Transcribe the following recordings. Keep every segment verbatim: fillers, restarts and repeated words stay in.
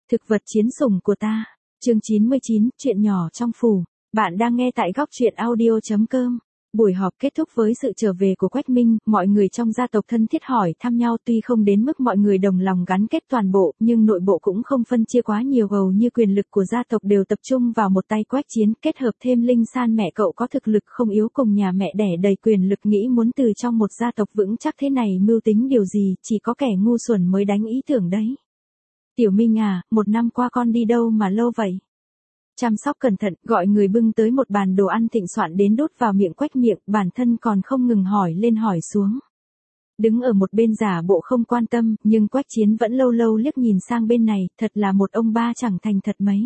Thực vật chiến sủng của ta. Chương chín mươi chín, chuyện nhỏ trong phủ. Bạn đang nghe tại góc truyện audio chấm com. Buổi họp kết thúc với sự trở về của Quách Minh, mọi người trong gia tộc thân thiết hỏi thăm nhau, tuy không đến mức mọi người đồng lòng gắn kết toàn bộ, nhưng nội bộ cũng không phân chia quá nhiều, hầu như quyền lực của gia tộc đều tập trung vào một tay Quách Chiến, kết hợp thêm Linh San mẹ cậu có thực lực không yếu cùng nhà mẹ đẻ đầy quyền lực, nghĩ muốn từ trong một gia tộc vững chắc thế này mưu tính điều gì, chỉ có kẻ ngu xuẩn mới đánh ý tưởng đấy. Tiểu Minh à, một năm qua con đi đâu mà lâu vậy? Chăm sóc cẩn thận, gọi người bưng tới một bàn đồ ăn thịnh soạn đến đút vào miệng Quách miệng, bản thân còn không ngừng hỏi lên hỏi xuống. Đứng ở một bên giả bộ không quan tâm, nhưng Quách Chiến vẫn lâu lâu liếc nhìn sang bên này, thật là một ông ba chẳng thành thật mấy.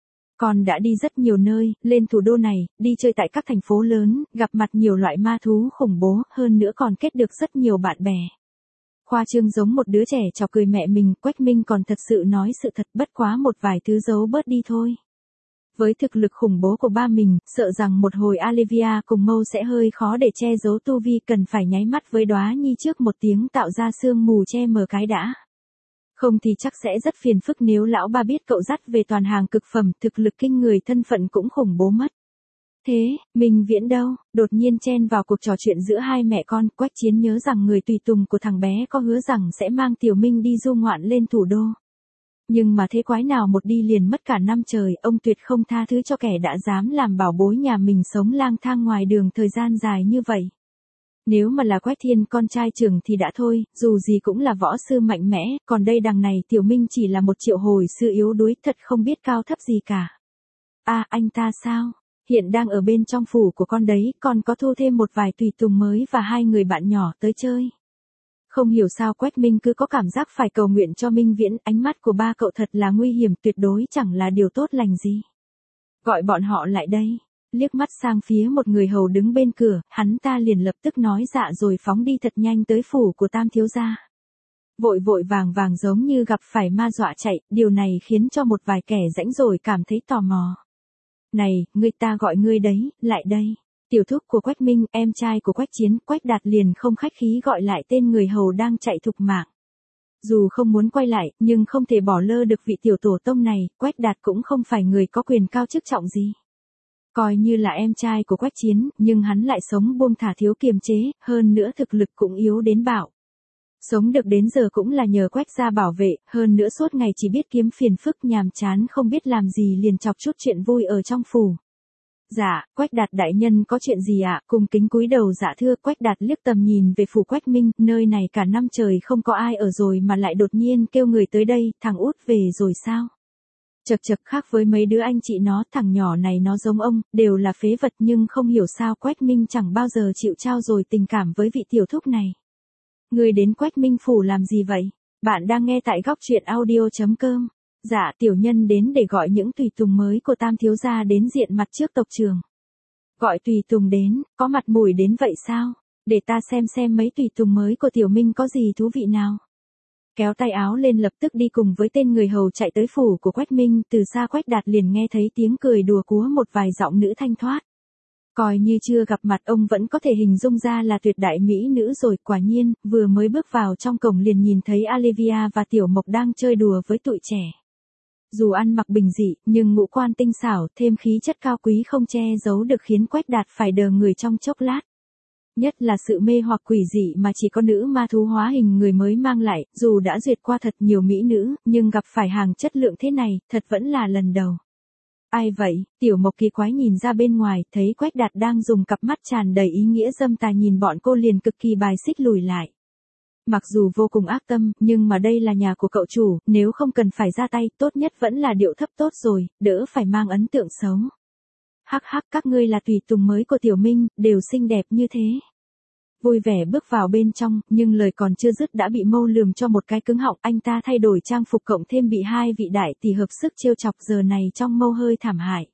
Con đã đi rất nhiều nơi, lên thủ đô này, đi chơi tại các thành phố lớn, gặp mặt nhiều loại ma thú khủng bố, hơn nữa còn kết được rất nhiều bạn bè. Khoa trương giống một đứa trẻ chọc cười mẹ mình, Quách Minh còn thật sự nói sự thật, bất quá một vài thứ giấu bớt đi thôi. Với thực lực khủng bố của ba mình, sợ rằng một hồi Olivia cùng Mâu sẽ hơi khó để che giấu tu vi, cần phải nháy mắt với Đóa Nhi trước một tiếng tạo ra sương mù che mờ cái đã. Không thì chắc sẽ rất phiền phức nếu lão ba biết cậu dắt về toàn hàng cực phẩm, thực lực kinh người, thân phận cũng khủng bố mất. Thế, Minh Viễn đâu? Đột nhiên chen vào cuộc trò chuyện giữa hai mẹ con, Quách Chiến nhớ rằng người tùy tùng của thằng bé có hứa rằng sẽ mang Tiểu Minh đi du ngoạn lên thủ đô. Nhưng mà thế quái nào một đi liền mất cả năm trời, ông tuyệt không tha thứ cho kẻ đã dám làm bảo bối nhà mình sống lang thang ngoài đường thời gian dài như vậy. Nếu mà là Quách Thiên con trai trưởng thì đã thôi, dù gì cũng là võ sư mạnh mẽ, còn đây đằng này Tiểu Minh chỉ là một triệu hồi sư yếu đuối, thật không biết cao thấp gì cả. À, anh ta sao? Hiện đang ở bên trong phủ của con đấy, con có thu thêm một vài tùy tùng mới và hai người bạn nhỏ tới chơi. Không hiểu sao Quách Minh cứ có cảm giác phải cầu nguyện cho Minh Viễn, ánh mắt của ba cậu thật là nguy hiểm, tuyệt đối chẳng là điều tốt lành gì. Gọi bọn họ lại đây. Liếc mắt sang phía một người hầu đứng bên cửa, hắn ta liền lập tức nói dạ rồi phóng đi thật nhanh tới phủ của Tam thiếu gia. Vội vội vàng vàng giống như gặp phải ma dọa chạy, điều này khiến cho một vài kẻ rãnh rồi cảm thấy tò mò. Này, người ta gọi ngươi đấy, lại đây. Tiểu thúc của Quách Minh, em trai của Quách Chiến, Quách Đạt liền không khách khí gọi lại tên người hầu đang chạy thục mạng. Dù không muốn quay lại, nhưng không thể bỏ lơ được vị tiểu tổ tông này, Quách Đạt cũng không phải người có quyền cao chức trọng gì. Coi như là em trai của Quách Chiến, nhưng hắn lại sống buông thả thiếu kiềm chế, hơn nữa thực lực cũng yếu đến bạo. Sống được đến giờ cũng là nhờ Quách gia bảo vệ, hơn nữa suốt ngày chỉ biết kiếm phiền phức, nhàm chán không biết làm gì liền chọc chút chuyện vui ở trong phủ. Dạ, Quách Đạt đại nhân có chuyện gì ạ? Cung kính cúi đầu dạ thưa. Quách Đạt liếc tầm nhìn về phủ Quách Minh, nơi này cả năm trời không có ai ở rồi mà lại đột nhiên kêu người tới đây, thằng út về rồi sao? Chật chật, khác với mấy đứa anh chị nó, thằng nhỏ này nó giống ông, đều là phế vật, nhưng không hiểu sao Quách Minh chẳng bao giờ chịu trao dồi tình cảm với vị tiểu thúc này. Người đến Quách Minh phủ làm gì vậy? Bạn đang nghe tại góc truyện audio chấm com. Dạ, tiểu nhân đến để gọi những tùy tùng mới của Tam thiếu gia đến diện mặt trước tộc trưởng. Gọi tùy tùng đến, có mặt mũi đến vậy sao? Để ta xem xem mấy tùy tùng mới của Tiểu Minh có gì thú vị nào. Kéo tay áo lên lập tức đi cùng với tên người hầu chạy tới phủ của Quách Minh, từ xa Quách Đạt liền nghe thấy tiếng cười đùa của một vài giọng nữ thanh thoát. Coi như chưa gặp mặt ông vẫn có thể hình dung ra là tuyệt đại mỹ nữ rồi, quả nhiên, vừa mới bước vào trong cổng liền nhìn thấy Olivia và Tiểu Mộc đang chơi đùa với tụi trẻ. Dù ăn mặc bình dị, nhưng ngũ quan tinh xảo, thêm khí chất cao quý không che giấu được khiến Quách Đạt phải đờ người trong chốc lát. Nhất là sự mê hoặc quỷ dị mà chỉ có nữ ma thú hóa hình người mới mang lại, dù đã duyệt qua thật nhiều mỹ nữ, nhưng gặp phải hàng chất lượng thế này, thật vẫn là lần đầu. Ai vậy? Tiểu Mộc kỳ quái nhìn ra bên ngoài, thấy Quách Đạt đang dùng cặp mắt tràn đầy ý nghĩa dâm tà nhìn bọn cô liền cực kỳ bài xích lùi lại. Mặc dù vô cùng ác tâm, nhưng mà đây là nhà của cậu chủ, nếu không cần phải ra tay, tốt nhất vẫn là điệu thấp tốt rồi, đỡ phải mang ấn tượng xấu. Hắc hắc, các ngươi là tùy tùng mới của Tiểu Minh, đều xinh đẹp như thế. Vui vẻ bước vào bên trong, nhưng lời còn chưa dứt đã bị Mâu lườm cho một cái cứng họng, anh ta thay đổi trang phục cộng thêm bị hai vị đại tỷ hợp sức trêu chọc, giờ này trong Mâu hơi thảm hại.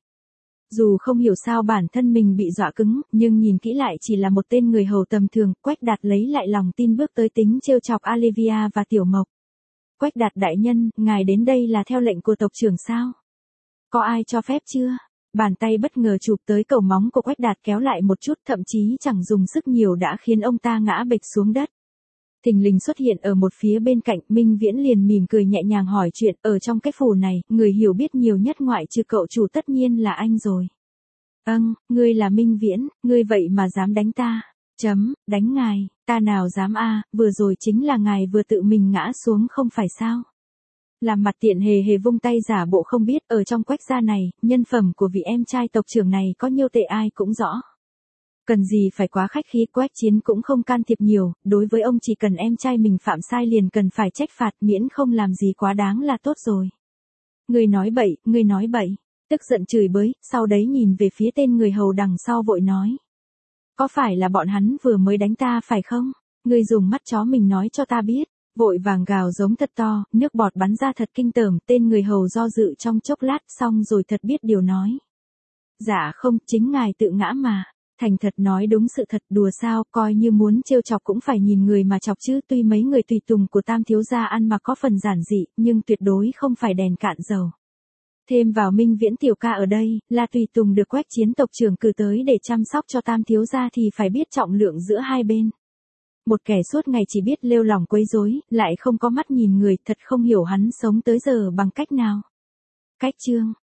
Dù không hiểu sao bản thân mình bị dọa cứng, nhưng nhìn kỹ lại chỉ là một tên người hầu tầm thường, Quách Đạt lấy lại lòng tin bước tới tính trêu chọc Olivia và Tiểu Mộc. Quách Đạt đại nhân, ngài đến đây là theo lệnh của tộc trưởng sao? Có ai cho phép chưa? Bàn tay bất ngờ chụp tới cầu móng của Quách Đạt kéo lại một chút, thậm chí chẳng dùng sức nhiều đã khiến ông ta ngã bịch xuống đất. Thình lình xuất hiện ở một phía bên cạnh, Minh Viễn liền mỉm cười nhẹ nhàng hỏi chuyện, ở trong cái phủ này, người hiểu biết nhiều nhất ngoại trừ cậu chủ tất nhiên là anh rồi. Âng, ngươi là Minh Viễn, ngươi vậy mà dám đánh ta. Chấm, đánh ngài, ta nào dám a, vừa rồi chính là ngài vừa tự mình ngã xuống không phải sao. Làm mặt tiện hề hề vung tay giả bộ không biết, ở trong Quách gia này, nhân phẩm của vị em trai tộc trưởng này có nhiêu tệ ai cũng rõ. Cần gì phải quá khách khí, Quách Chiến cũng không can thiệp nhiều, đối với ông chỉ cần em trai mình phạm sai liền cần phải trách phạt, miễn không làm gì quá đáng là tốt rồi. Ngươi nói bậy, ngươi nói bậy, tức giận chửi bới, sau đấy nhìn về phía tên người hầu đằng sau vội nói. Có phải là bọn hắn vừa mới đánh ta phải không? Ngươi dùng mắt chó mình nói cho ta biết. Vội vàng gào giống thật to, nước bọt bắn ra thật kinh tởm, tên người hầu do dự trong chốc lát xong rồi thật biết điều nói. Dạ không, chính ngài tự ngã mà. Thành thật nói đúng sự thật, đùa sao, coi như muốn trêu chọc cũng phải nhìn người mà chọc chứ, tuy mấy người tùy tùng của Tam thiếu gia ăn mặc có phần giản dị, nhưng tuyệt đối không phải đèn cạn dầu. Thêm vào Minh Viễn tiểu ca ở đây, là tùy tùng được Quách Chiến tộc trưởng cử tới để chăm sóc cho Tam thiếu gia thì phải biết trọng lượng giữa hai bên. Một kẻ suốt ngày chỉ biết lêu lỏng quấy rối, lại không có mắt nhìn người, thật không hiểu hắn sống tới giờ bằng cách nào. Cách chương